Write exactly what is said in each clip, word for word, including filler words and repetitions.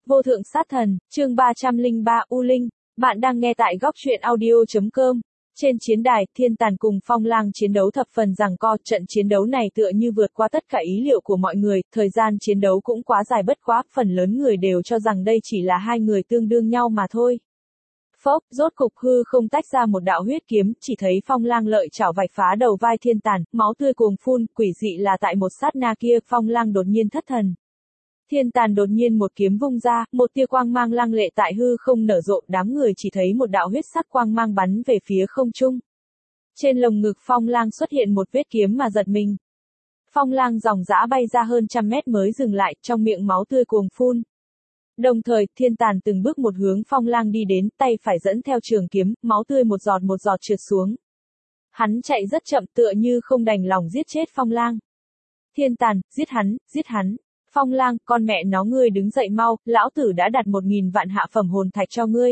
Vô thượng sát thần, chương ba trăm lẻ ba U Linh, bạn đang nghe tại góc truyện audio.com. Trên chiến đài, Thiên Tàn cùng Phong Lang chiến đấu thập phần giằng co, trận chiến đấu này tựa như vượt qua tất cả ý liệu của mọi người, thời gian chiến đấu cũng quá dài bất quá, phần lớn người đều cho rằng đây chỉ là hai người tương đương nhau mà thôi. Phốc, rốt cục hư không tách ra một đạo huyết kiếm, chỉ thấy Phong Lang lợi chảo vạch phá đầu vai Thiên Tàn, máu tươi cuồng phun, quỷ dị là tại một sát na kia, Phong Lang đột nhiên thất thần. Thiên Tàn đột nhiên một kiếm vung ra, một tia quang mang lăng lệ tại hư không nở rộ, đám người chỉ thấy một đạo huyết sắc quang mang bắn về phía không trung. Trên lồng ngực Phong Lang xuất hiện một vết kiếm mà giật mình. Phong Lang dòng dã bay ra hơn trăm mét mới dừng lại, trong miệng máu tươi cuồng phun. Đồng thời, Thiên Tàn từng bước một hướng Phong Lang đi đến, tay phải dẫn theo trường kiếm, máu tươi một giọt một giọt trượt xuống. Hắn chạy rất chậm tựa như không đành lòng giết chết Phong Lang. Thiên Tàn, giết hắn, giết hắn. Phong Lang, con mẹ nó ngươi đứng dậy mau, lão tử đã đặt một nghìn vạn hạ phẩm hồn thạch cho ngươi.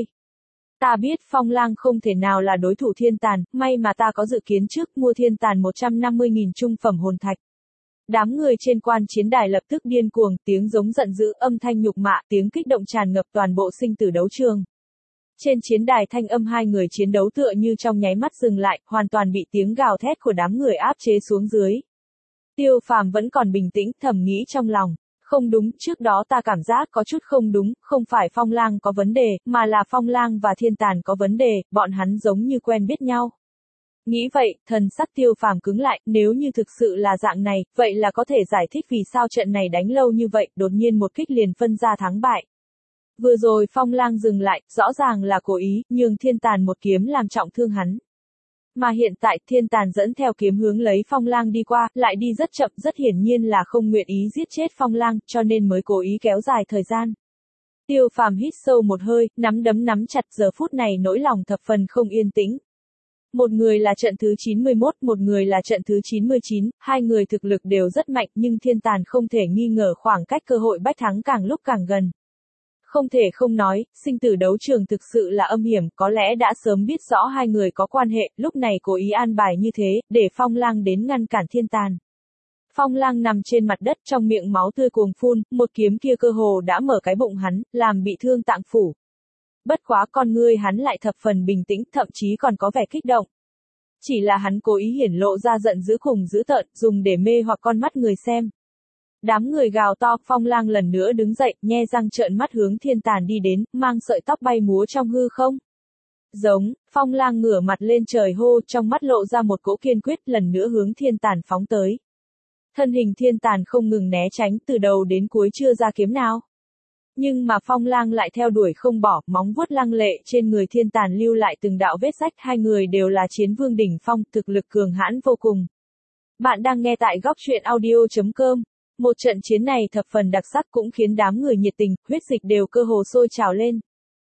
Ta biết Phong Lang không thể nào là đối thủ Thiên Tàn, may mà ta có dự kiến trước mua Thiên Tàn một trăm năm mươi nghìn trung phẩm hồn thạch. Đám người trên quan chiến đài lập tức điên cuồng, tiếng giống giận dữ, âm thanh nhục mạ, tiếng kích động tràn ngập toàn bộ sinh tử đấu trường. Trên chiến đài thanh âm hai người chiến đấu tựa như trong nháy mắt dừng lại, hoàn toàn bị tiếng gào thét của đám người áp chế xuống dưới. Tiêu Phàm vẫn còn bình tĩnh, thầm nghĩ trong lòng. Không đúng, trước đó ta cảm giác có chút không đúng, không phải Phong Lang có vấn đề, mà là Phong Lang và Thiên Tàn có vấn đề, bọn hắn giống như quen biết nhau. Nghĩ vậy, thần sắc Tiêu Phàm cứng lại, nếu như thực sự là dạng này, vậy là có thể giải thích vì sao trận này đánh lâu như vậy, đột nhiên một kích liền phân ra thắng bại. Vừa rồi Phong Lang dừng lại, rõ ràng là cố ý, nhưng Thiên Tàn một kiếm làm trọng thương hắn. Mà hiện tại Thiên Tàn dẫn theo kiếm hướng lấy Phong Lang đi qua, lại đi rất chậm, rất hiển nhiên là không nguyện ý giết chết Phong Lang, cho nên mới cố ý kéo dài thời gian. Tiêu Phàm hít sâu một hơi, nắm đấm nắm chặt, giờ phút này nỗi lòng thập phần không yên tĩnh. Một người là trận thứ chín mươi mốt, một người là trận thứ chín mươi chín, hai người thực lực đều rất mạnh nhưng Thiên Tàn không thể nghi ngờ khoảng cách cơ hội bách thắng càng lúc càng gần. Không thể không nói, sinh tử đấu trường thực sự là âm hiểm, có lẽ đã sớm biết rõ hai người có quan hệ, lúc này cố ý an bài như thế, để Phong Lang đến ngăn cản Thiên Tàn. Phong Lang nằm trên mặt đất trong miệng máu tươi cuồng phun, một kiếm kia cơ hồ đã mở cái bụng hắn, làm bị thương tạng phủ. Bất quá con ngươi hắn lại thập phần bình tĩnh, thậm chí còn có vẻ kích động. Chỉ là hắn cố ý hiển lộ ra giận dữ cùng dữ tợn, dùng để mê hoặc con mắt người xem. Đám người gào to, Phong Lang lần nữa đứng dậy, nhe răng trợn mắt hướng Thiên Tàn đi đến, mang sợi tóc bay múa trong hư không. Giống, Phong Lang ngửa mặt lên trời hô, trong mắt lộ ra một cỗ kiên quyết, lần nữa hướng Thiên Tàn phóng tới. Thân hình Thiên Tàn không ngừng né tránh, từ đầu đến cuối chưa ra kiếm nào. Nhưng mà Phong Lang lại theo đuổi không bỏ, móng vuốt lăng lệ trên người Thiên Tàn lưu lại từng đạo vết rách, hai người đều là chiến vương đỉnh phong, thực lực cường hãn vô cùng. Bạn đang nghe tại góc truyện audio.com. Một trận chiến này thập phần đặc sắc cũng khiến đám người nhiệt tình, huyết dịch đều cơ hồ sôi trào lên.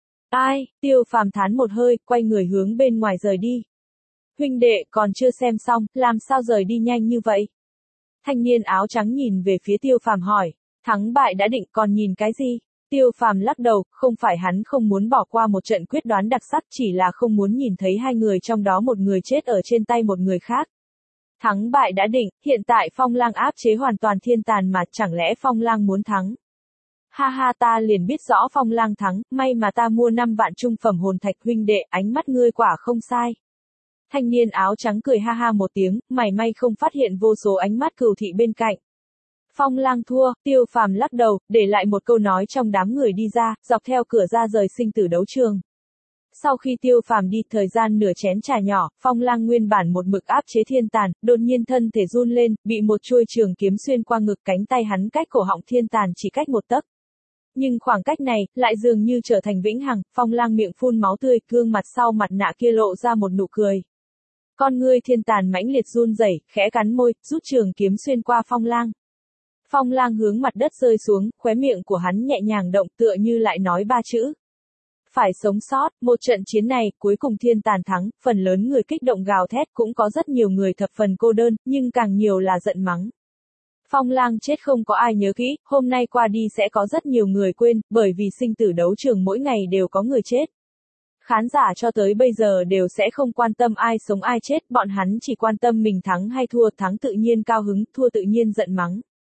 Ai, Tiêu Phàm thán một hơi, quay người hướng bên ngoài rời đi. Huynh đệ, còn chưa xem xong, làm sao rời đi nhanh như vậy? Thanh niên áo trắng nhìn về phía Tiêu Phàm hỏi, thắng bại đã định còn nhìn cái gì? Tiêu Phàm lắc đầu, không phải hắn không muốn bỏ qua một trận quyết đoán đặc sắc, chỉ là không muốn nhìn thấy hai người trong đó một người chết ở trên tay một người khác. Thắng bại đã định, hiện tại Phong Lang áp chế hoàn toàn Thiên Tàn mà chẳng lẽ Phong Lang muốn thắng? Ha ha, ta liền biết rõ Phong Lang thắng, may mà ta mua năm vạn trung phẩm hồn thạch, huynh đệ, ánh mắt ngươi quả không sai. Thanh niên áo trắng cười ha ha một tiếng, mảy may không phát hiện vô số ánh mắt cừu thị bên cạnh. Phong Lang thua, Tiêu Phàm lắc đầu, để lại một câu nói trong đám người đi ra, dọc theo cửa ra rời sinh tử đấu trường. Sau khi Tiêu Phàm đi thời gian nửa chén trà nhỏ, Phong Lang nguyên bản một mực áp chế Thiên Tàn, đột nhiên thân thể run lên, bị một chuôi trường kiếm xuyên qua ngực, cánh tay hắn cách cổ họng Thiên Tàn chỉ cách một tấc. Nhưng khoảng cách này, lại dường như trở thành vĩnh hằng, Phong Lang miệng phun máu tươi, gương mặt sau mặt nạ kia lộ ra một nụ cười. Con ngươi Thiên Tàn mãnh liệt run rẩy, khẽ cắn môi, rút trường kiếm xuyên qua Phong Lang. Phong Lang hướng mặt đất rơi xuống, khóe miệng của hắn nhẹ nhàng động tựa như lại nói ba chữ. Phải sống sót, một trận chiến này, cuối cùng Thiên Tàn thắng, phần lớn người kích động gào thét, cũng có rất nhiều người thập phần cô đơn, nhưng càng nhiều là giận mắng. Phong Lang chết không có ai nhớ kỹ, hôm nay qua đi sẽ có rất nhiều người quên, bởi vì sinh tử đấu trường mỗi ngày đều có người chết. Khán giả cho tới bây giờ đều sẽ không quan tâm ai sống ai chết, bọn hắn chỉ quan tâm mình thắng hay thua, thắng tự nhiên cao hứng, thua tự nhiên giận mắng.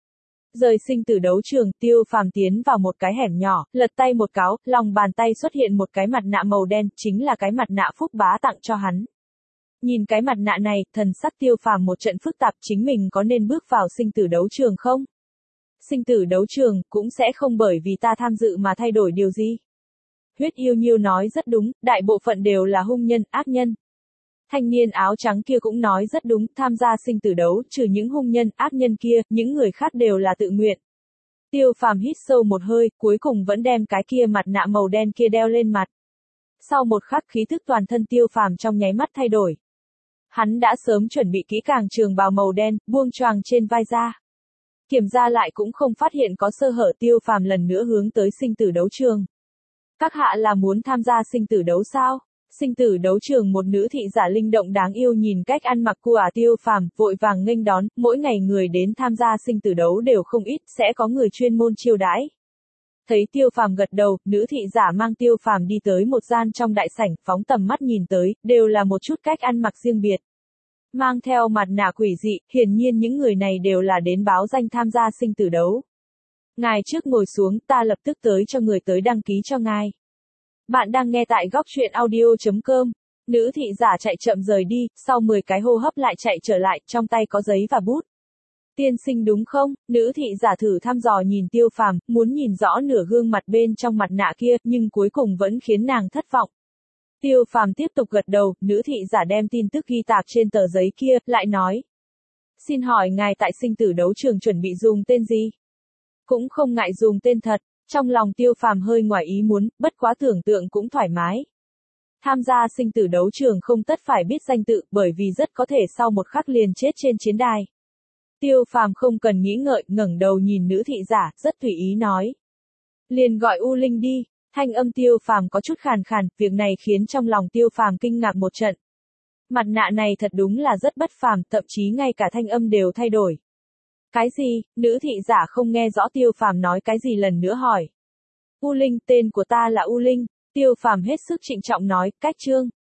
Rời sinh tử đấu trường, Tiêu Phàm tiến vào một cái hẻm nhỏ, lật tay một cáo, lòng bàn tay xuất hiện một cái mặt nạ màu đen, chính là cái mặt nạ Phúc Bá tặng cho hắn. Nhìn cái mặt nạ này, thần sắc Tiêu Phàm một trận phức tạp, chính mình có nên bước vào sinh tử đấu trường không? Sinh tử đấu trường, cũng sẽ không bởi vì ta tham dự mà thay đổi điều gì. Huyết Yêu Nhiêu nói rất đúng, đại bộ phận đều là hung nhân, ác nhân. Thanh niên áo trắng kia cũng nói rất đúng, tham gia sinh tử đấu, trừ những hung nhân, ác nhân kia, những người khác đều là tự nguyện. Tiêu Phàm hít sâu một hơi, cuối cùng vẫn đem cái kia mặt nạ màu đen kia đeo lên mặt. Sau một khắc khí thức toàn thân Tiêu Phàm trong nháy mắt thay đổi. Hắn đã sớm chuẩn bị kỹ càng trường bào màu đen, buông choàng trên vai ra. Kiểm tra lại cũng không phát hiện có sơ hở, Tiêu Phàm lần nữa hướng tới sinh tử đấu trường. Các hạ là muốn tham gia sinh tử đấu sao? Sinh tử đấu trường, một nữ thị giả linh động đáng yêu nhìn cách ăn mặc của Tiêu Phàm, vội vàng nghênh đón, mỗi ngày người đến tham gia sinh tử đấu đều không ít, sẽ có người chuyên môn chiêu đãi. Thấy Tiêu Phàm gật đầu, nữ thị giả mang Tiêu Phàm đi tới một gian trong đại sảnh, phóng tầm mắt nhìn tới, đều là một chút cách ăn mặc riêng biệt. Mang theo mặt nạ quỷ dị, hiển nhiên những người này đều là đến báo danh tham gia sinh tử đấu. Ngài trước ngồi xuống, ta lập tức tới cho người tới đăng ký cho ngài. Bạn đang nghe tại góc truyện audio chấm com. Nữ thị giả chạy chậm rời đi, sau mười cái hô hấp lại chạy trở lại, trong tay có giấy và bút. Tiên sinh đúng không? Nữ thị giả thử thăm dò nhìn Tiêu Phàm, muốn nhìn rõ nửa gương mặt bên trong mặt nạ kia, nhưng cuối cùng vẫn khiến nàng thất vọng. Tiêu Phàm tiếp tục gật đầu, nữ thị giả đem tin tức ghi tạc trên tờ giấy kia, lại nói. Xin hỏi ngài tại sinh tử đấu trường chuẩn bị dùng tên gì? Cũng không ngại dùng tên thật. Trong lòng Tiêu Phàm hơi ngoài ý muốn, bất quá tưởng tượng cũng thoải mái. Tham gia sinh tử đấu trường không tất phải biết danh tự, bởi vì rất có thể sau một khắc liền chết trên chiến đài. Tiêu Phàm không cần nghĩ ngợi, ngẩng đầu nhìn nữ thị giả, rất tùy ý nói. Liền gọi U Linh đi. Thanh âm Tiêu Phàm có chút khàn khàn, việc này khiến trong lòng Tiêu Phàm kinh ngạc một trận. Mặt nạ này thật đúng là rất bất phàm, thậm chí ngay cả thanh âm đều thay đổi. Cái gì? Nữ thị giả không nghe rõ Tiêu Phàm nói cái gì, lần nữa hỏi. U Linh, tên của ta là U Linh. Tiêu Phàm hết sức trịnh trọng nói, cách chương.